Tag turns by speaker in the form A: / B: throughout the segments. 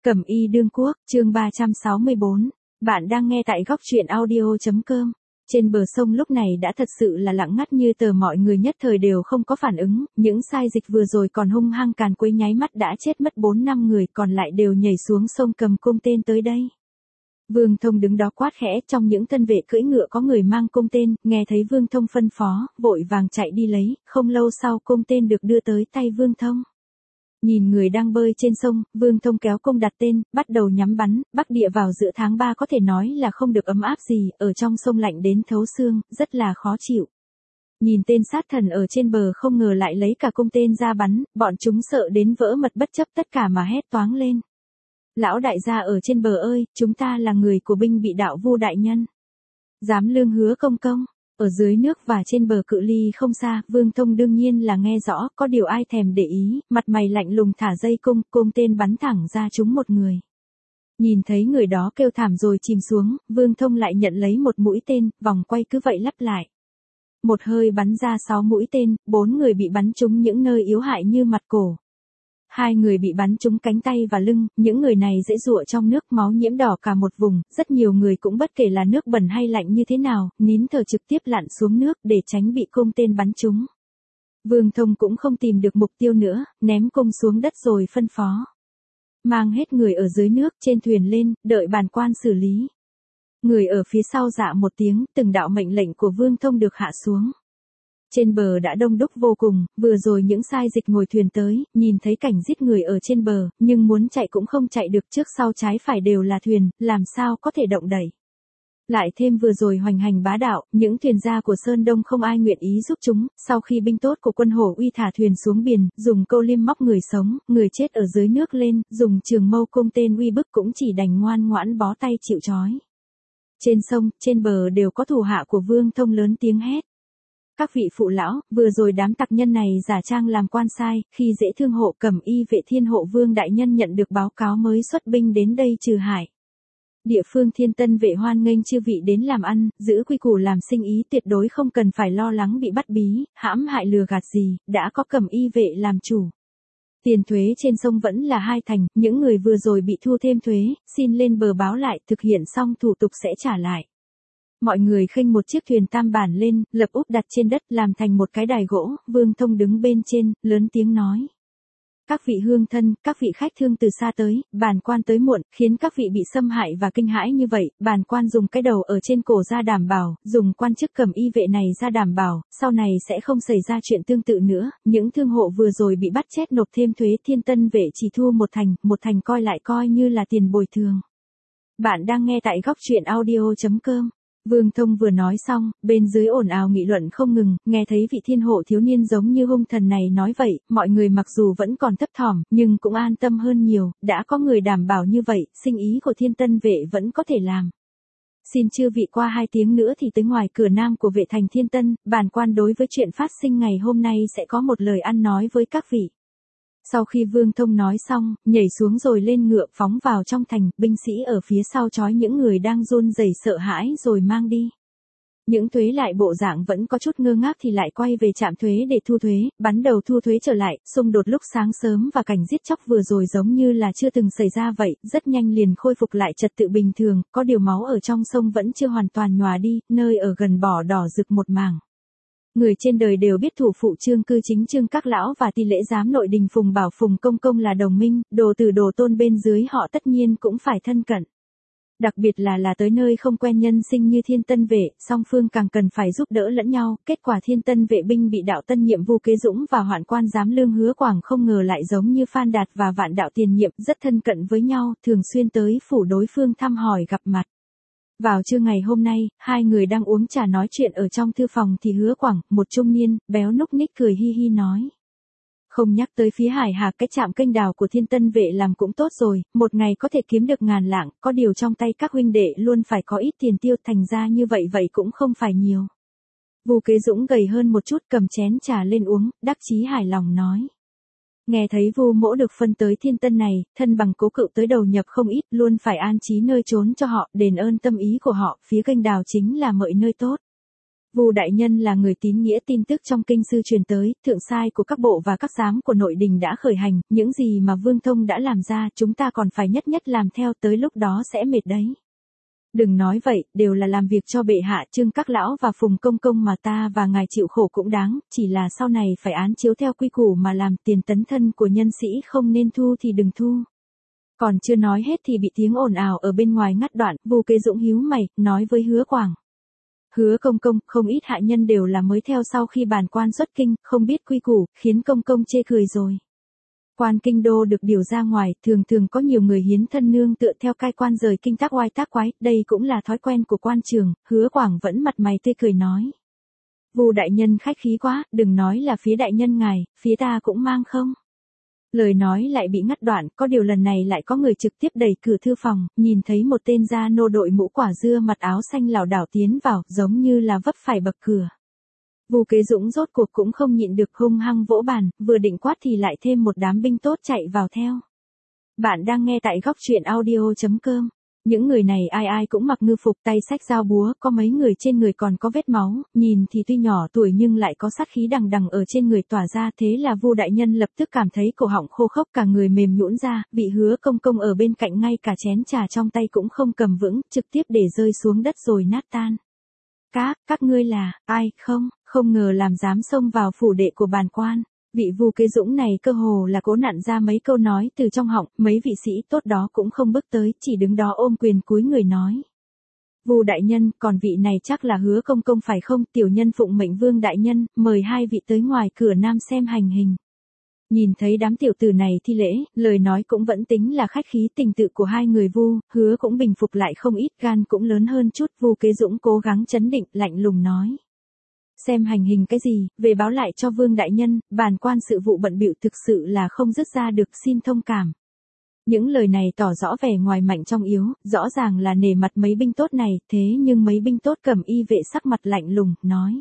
A: Cẩm y đương quốc, chương 364. Bạn đang nghe tại góc truyện audio.com. Trên bờ sông lúc này đã thật sự là lặng ngắt như tờ, mọi người nhất thời đều không có phản ứng, những sai dịch vừa rồi còn hung hăng càn quấy nháy mắt đã chết mất 4-5 người, còn lại đều nhảy xuống sông cầm cung tên tới đây. Vương Thông đứng đó quát khẽ, trong những thân vệ cưỡi ngựa có người mang cung tên, nghe thấy Vương Thông phân phó, vội vàng chạy đi lấy, không lâu sau cung tên được đưa tới tay Vương Thông. Nhìn người đang bơi trên sông, Vương Thông kéo cung đặt tên, bắt đầu nhắm bắn. Bắc địa vào giữa tháng 3 có thể nói là không được ấm áp gì, ở trong sông lạnh đến thấu xương, rất là khó chịu. Nhìn tên sát thần ở trên bờ không ngờ lại lấy cả cung tên ra bắn, bọn chúng sợ đến vỡ mật bất chấp tất cả mà hét toáng lên. Lão đại gia ở trên bờ ơi, chúng ta là người của binh bị đạo Vu đại nhân. Dám lương hứa công công. Ở dưới nước và trên bờ cự ly không xa, Vương Thông đương nhiên là nghe rõ, có điều ai thèm để ý, mặt mày lạnh lùng thả dây cung tên bắn thẳng ra trúng một người. Nhìn thấy người đó kêu thảm rồi chìm xuống, Vương Thông lại nhận lấy một mũi tên, vòng quay cứ vậy lắp lại. Một hơi bắn ra 6 mũi tên, 4 người bị bắn trúng những nơi yếu hại như mặt cổ. 2 người bị bắn trúng cánh tay và lưng, những người này giãy giụa trong nước, máu nhiễm đỏ cả một vùng, rất nhiều người cũng bất kể là nước bẩn hay lạnh như thế nào, nín thở trực tiếp lặn xuống nước để tránh bị cung tên bắn trúng. Vương Thông cũng không tìm được mục tiêu nữa, ném cung xuống đất rồi phân phó. Mang hết người ở dưới nước trên thuyền lên, đợi bản quan xử lý. Người ở phía sau dạ một tiếng, từng đạo mệnh lệnh của Vương Thông được hạ xuống. Trên bờ đã đông đúc vô cùng, vừa rồi những sai dịch ngồi thuyền tới, nhìn thấy cảnh giết người ở trên bờ, nhưng muốn chạy cũng không chạy được, trước sau trái phải đều là thuyền, làm sao có thể động đẩy. Lại thêm vừa rồi hoành hành bá đạo, những thuyền gia của Sơn Đông không ai nguyện ý giúp chúng, sau khi binh tốt của quân Hổ Uy thả thuyền xuống biển, dùng câu liêm móc người sống, người chết ở dưới nước lên, dùng trường mâu cung tên uy bức cũng chỉ đành ngoan ngoãn bó tay chịu trói. Trên sông, trên bờ đều có thủ hạ của Vương Thông lớn tiếng hét. Các vị phụ lão, vừa rồi đám tặc nhân này giả trang làm quan sai, khi dễ thương hộ Cẩm y vệ Thiên Hộ Vương đại nhân nhận được báo cáo mới xuất binh đến đây trừ hại. Địa phương Thiên Tân vệ hoan nghênh chư vị đến làm ăn, giữ quy củ làm sinh ý, tuyệt đối không cần phải lo lắng bị bắt bí, hãm hại lừa gạt gì, đã có Cẩm y vệ làm chủ. Tiền thuế trên sông vẫn là 2 thành, những người vừa rồi bị thu thêm thuế, xin lên bờ báo lại, thực hiện xong thủ tục sẽ trả lại. Mọi người khênh một chiếc thuyền tam bản lên, lập úp đặt trên đất làm thành một cái đài gỗ, Vương Thông đứng bên trên, lớn tiếng nói. Các vị hương thân, các vị khách thương từ xa tới, bản quan tới muộn, khiến các vị bị xâm hại và kinh hãi như vậy, bản quan dùng cái đầu ở trên cổ ra đảm bảo, dùng quan chức Cẩm y vệ này ra đảm bảo, sau này sẽ không xảy ra chuyện tương tự nữa, những thương hộ vừa rồi bị bắt chết nộp thêm thuế, Thiên Tân vệ chỉ thu một thành coi lại coi như là tiền bồi thường. Bạn đang nghe tại góc truyện audio.com. Vương Thông vừa nói xong, bên dưới ồn ào nghị luận không ngừng, nghe thấy vị thiên hộ thiếu niên giống như hung thần này nói vậy, mọi người mặc dù vẫn còn thấp thỏm, nhưng cũng an tâm hơn nhiều, đã có người đảm bảo như vậy, sinh ý của Thiên Tân vệ vẫn có thể làm. Xin chư vị qua 2 tiếng nữa thì tới ngoài cửa nam của vệ thành Thiên Tân, bản quan đối với chuyện phát sinh ngày hôm nay sẽ có một lời ăn nói với các vị. Sau khi Vương Thông nói xong, nhảy xuống rồi lên ngựa phóng vào trong thành, binh sĩ ở phía sau trói những người đang run rẩy sợ hãi rồi mang đi. Những thuế lại bộ dạng vẫn có chút ngơ ngác thì lại quay về trạm thuế để thu thuế, bắn đầu thu thuế trở lại, xung đột lúc sáng sớm và cảnh giết chóc vừa rồi giống như là chưa từng xảy ra vậy, rất nhanh liền khôi phục lại trật tự bình thường, có điều máu ở trong sông vẫn chưa hoàn toàn nhòa đi, nơi ở gần bỏ đỏ rực một mảng. Người trên đời đều biết thủ phụ Trương Cư Chính Trương Các Lão và tỷ lễ giám nội đình Phùng Bảo Phùng Công Công là đồng minh, đồ tử đồ tôn bên dưới họ tất nhiên cũng phải thân cận. Đặc biệt là tới nơi không quen nhân sinh như Thiên Tân vệ, song phương càng cần phải giúp đỡ lẫn nhau, kết quả Thiên Tân vệ binh bị đạo tân nhiệm Vu Kế Dũng và hoạn quan giám lương Hứa Quảng không ngờ lại giống như Phan Đạt và vạn đạo tiền nhiệm, rất thân cận với nhau, thường xuyên tới phủ đối phương thăm hỏi gặp mặt. Vào trưa ngày hôm nay, 2 người đang uống trà nói chuyện ở trong thư phòng thì Hứa Quảng, một trung niên, béo núc ních cười hi hi nói. Không nhắc tới phía Hải Hà, cái trạm kênh đào của Thiên Tân vệ làm cũng tốt rồi, một ngày có thể kiếm được ngàn lạng, có điều trong tay các huynh đệ luôn phải có ít tiền tiêu, thành ra như vậy cũng không phải nhiều. Vu Kế Dũng gầy hơn một chút, cầm chén trà lên uống, đắc chí hài lòng nói. Nghe thấy Vu mỗ được phân tới Thiên Tân này, thân bằng cố cựu tới đầu nhập không ít, luôn phải an trí nơi trốn cho họ, đền ơn tâm ý của họ, phía kênh đào chính là mọi nơi tốt. Vu đại nhân là người tín nghĩa, tin tức trong kinh sư truyền tới, thượng sai của các bộ và các giám của nội đình đã khởi hành, những gì mà Vương Thông đã làm ra chúng ta còn phải nhất nhất làm theo, tới lúc đó sẽ mệt đấy. Đừng nói vậy, đều là làm việc cho bệ hạ, Trương các lão và Phùng công công mà ta và ngài chịu khổ cũng đáng, chỉ là sau này phải án chiếu theo quy củ mà làm, tiền tấn thân của nhân sĩ không nên thu thì đừng thu. Còn chưa nói hết thì bị tiếng ồn ào ở bên ngoài ngắt đoạn, Vu Kế Dũng híu mày, nói với Hứa Quảng. Hứa công công, không ít hạ nhân đều là mới theo sau khi bản quan xuất kinh, không biết quy củ, khiến công công chê cười rồi. Quan kinh đô được điều ra ngoài, thường thường có nhiều người hiến thân nương tựa theo cai quan rời kinh tác oai tác quái, đây cũng là thói quen của quan trường. Hứa Quảng vẫn mặt mày tươi cười nói. Vu đại nhân khách khí quá, đừng nói là phía đại nhân ngài, phía ta cũng mang không. Lời nói lại bị ngắt đoạn, có điều lần này lại có người trực tiếp đẩy cửa thư phòng, nhìn thấy một tên gia nô đội mũ quả dưa mặc áo xanh lảo đảo tiến vào, giống như là vấp phải bậc cửa. Vu Kế Dũng rốt cuộc cũng không nhịn được, hung hăng vỗ bàn, vừa định quát thì lại thêm một đám binh tốt chạy vào theo. Bạn đang nghe tại góc truyện audio.com. Những người này ai ai cũng mặc ngư phục, tay xách dao búa, có mấy người trên người còn có vết máu, nhìn thì tuy nhỏ tuổi nhưng lại có sát khí đằng đằng ở trên người tỏa ra, thế là Vu đại nhân lập tức cảm thấy cổ họng khô khốc, cả người mềm nhũn ra, bị Hứa công công ở bên cạnh ngay cả chén trà trong tay cũng không cầm vững, trực tiếp để rơi xuống đất rồi nát tan. Các ngươi là ai? Không ngờ làm dám xông vào phủ đệ của bản quan. Vị Vu Kế Dũng này cơ hồ là cố nặn ra mấy câu nói từ trong họng, mấy vị sĩ tốt đó cũng không bước tới, chỉ đứng đó ôm quyền cúi người nói. Vu đại nhân, còn vị này chắc là Hứa công công phải không? Tiểu nhân phụng mệnh Vương đại nhân, mời hai vị tới ngoài cửa nam xem hành hình. Nhìn thấy đám tiểu tử này thi lễ, lời nói cũng vẫn tính là khách khí, tình tự của hai người Vu, Hứa cũng bình phục lại không ít, gan cũng lớn hơn chút. Vu Kế Dũng cố gắng trấn định, lạnh lùng nói. Xem hành hình cái gì, về báo lại cho Vương đại nhân, bản quan sự vụ bận bịu thực sự là không dứt ra được, xin thông cảm. Những lời này tỏ rõ vẻ ngoài mạnh trong yếu, rõ ràng là nể mặt mấy binh tốt này, thế nhưng mấy binh tốt cầm y vệ sắc mặt lạnh lùng, nói.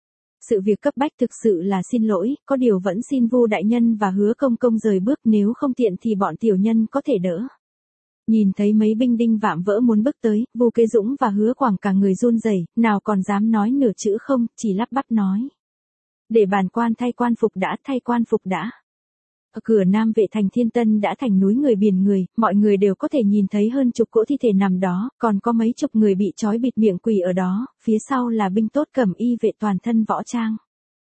A: Sự việc cấp bách thực sự là xin lỗi, có điều vẫn xin Vu đại nhân và Hứa công công rời bước, nếu không tiện thì bọn tiểu nhân có thể đỡ. Nhìn thấy mấy binh đinh vạm vỡ muốn bước tới, Vu Kế Dũng và Hứa Quảng cả người run rẩy, nào còn dám nói nửa chữ không, chỉ lắp bắp nói. Để bản quan thay quan phục đã. Ở cửa nam vệ thành Thiên Tân đã thành núi người biển người, mọi người đều có thể nhìn thấy hơn chục cỗ thi thể nằm đó, còn có mấy chục người bị trói bịt miệng quỳ ở đó, phía sau là binh tốt cầm y vệ toàn thân võ trang.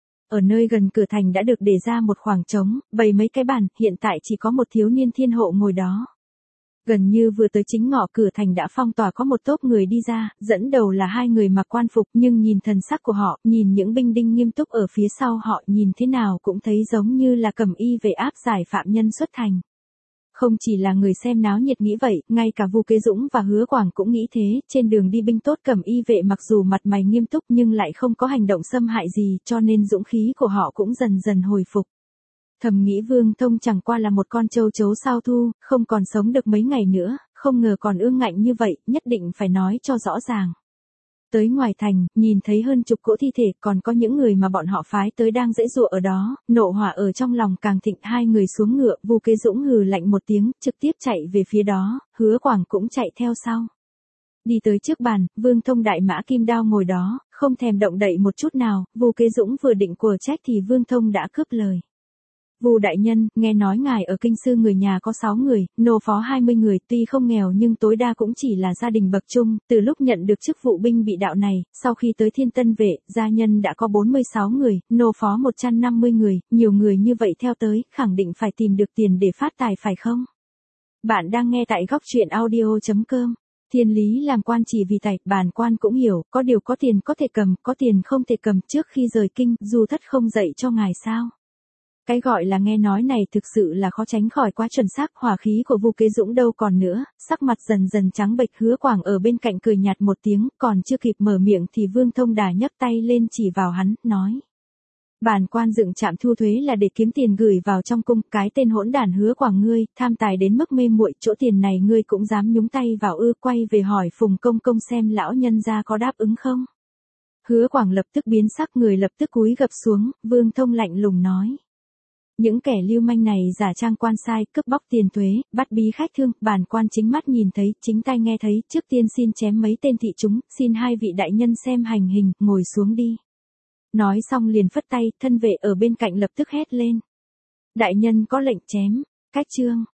A: Ở nơi gần cửa thành đã được để ra một khoảng trống, bày mấy cái bàn, hiện tại chỉ có một thiếu niên thiên hộ ngồi đó. Gần như vừa tới chính ngõ cửa thành đã phong tỏa, có một tốp người đi ra, dẫn đầu là hai người mặc quan phục, nhưng nhìn thần sắc của họ, nhìn những binh đinh nghiêm túc ở phía sau họ, nhìn thế nào cũng thấy giống như là cầm y vệ áp giải phạm nhân xuất thành. Không chỉ là người xem náo nhiệt nghĩ vậy, ngay cả Vu Kế Dũng và Hứa Quảng cũng nghĩ thế, trên đường đi binh tốt cầm y vệ mặc dù mặt mày nghiêm túc nhưng lại không có hành động xâm hại gì, cho nên dũng khí của họ cũng dần dần hồi phục. Thầm nghĩ Vương Thông chẳng qua là một con châu chấu sao thu, không còn sống được mấy ngày nữa, không ngờ còn ương ngạnh như vậy, nhất định phải nói cho rõ ràng. Tới ngoài thành, nhìn thấy hơn chục cỗ thi thể, còn có những người mà bọn họ phái tới đang giãy giụa ở đó, nộ hỏa ở trong lòng càng thịnh, hai người xuống ngựa, Vu Kế Dũng hừ lạnh một tiếng, trực tiếp chạy về phía đó, Hứa Quảng cũng chạy theo sau. Đi tới trước bàn, Vương Thông đại mã kim đao ngồi đó, không thèm động đậy một chút nào, Vu Kế Dũng vừa định quở trách thì Vương Thông đã cướp lời. Vu đại nhân, nghe nói ngài ở kinh sư người nhà có 6 người, nô phó 20 người, tuy không nghèo nhưng tối đa cũng chỉ là gia đình bậc trung, từ lúc nhận được chức vụ binh bị đạo này, sau khi tới Thiên Tân vệ, gia nhân đã có 46 người, nô phó 150 người, nhiều người như vậy theo tới, khẳng định phải tìm được tiền để phát tài phải không? Bạn đang nghe tại góc truyện audio.com. Thiên lý làm quan chỉ vì tài, bản quan cũng hiểu, có điều có tiền có thể cầm, có tiền không thể cầm, trước khi rời kinh, Du Thất không dạy cho ngài sao? Cái gọi là nghe nói này thực sự là khó tránh khỏi quá chuẩn xác, hỏa khí của Vu Kế Dũng đâu còn nữa, sắc mặt dần dần trắng bệch. Hứa Quảng ở bên cạnh cười nhạt một tiếng, còn chưa kịp mở miệng thì Vương Thông Đà nhấc tay lên chỉ vào hắn, nói. Bản quan dựng trạm thu thuế là để kiếm tiền gửi vào trong cung, cái tên hỗn đản Hứa Quảng ngươi, tham tài đến mức mê muội, chỗ tiền này ngươi cũng dám nhúng tay vào ư? Quay về hỏi Phùng công công xem lão nhân gia có đáp ứng không? Hứa Quảng lập tức biến sắc, người lập tức cúi gập xuống, Vương Thông lạnh lùng nói. Những kẻ lưu manh này giả trang quan sai, cướp bóc tiền thuế, bắt bí khách thương, bản quan chính mắt nhìn thấy, chính tai nghe thấy, trước tiên xin chém mấy tên thị chúng, xin hai vị đại nhân xem hành hình, ngồi xuống đi. Nói xong liền phất tay, thân vệ ở bên cạnh lập tức hét lên. Đại nhân có lệnh chém, cách chương.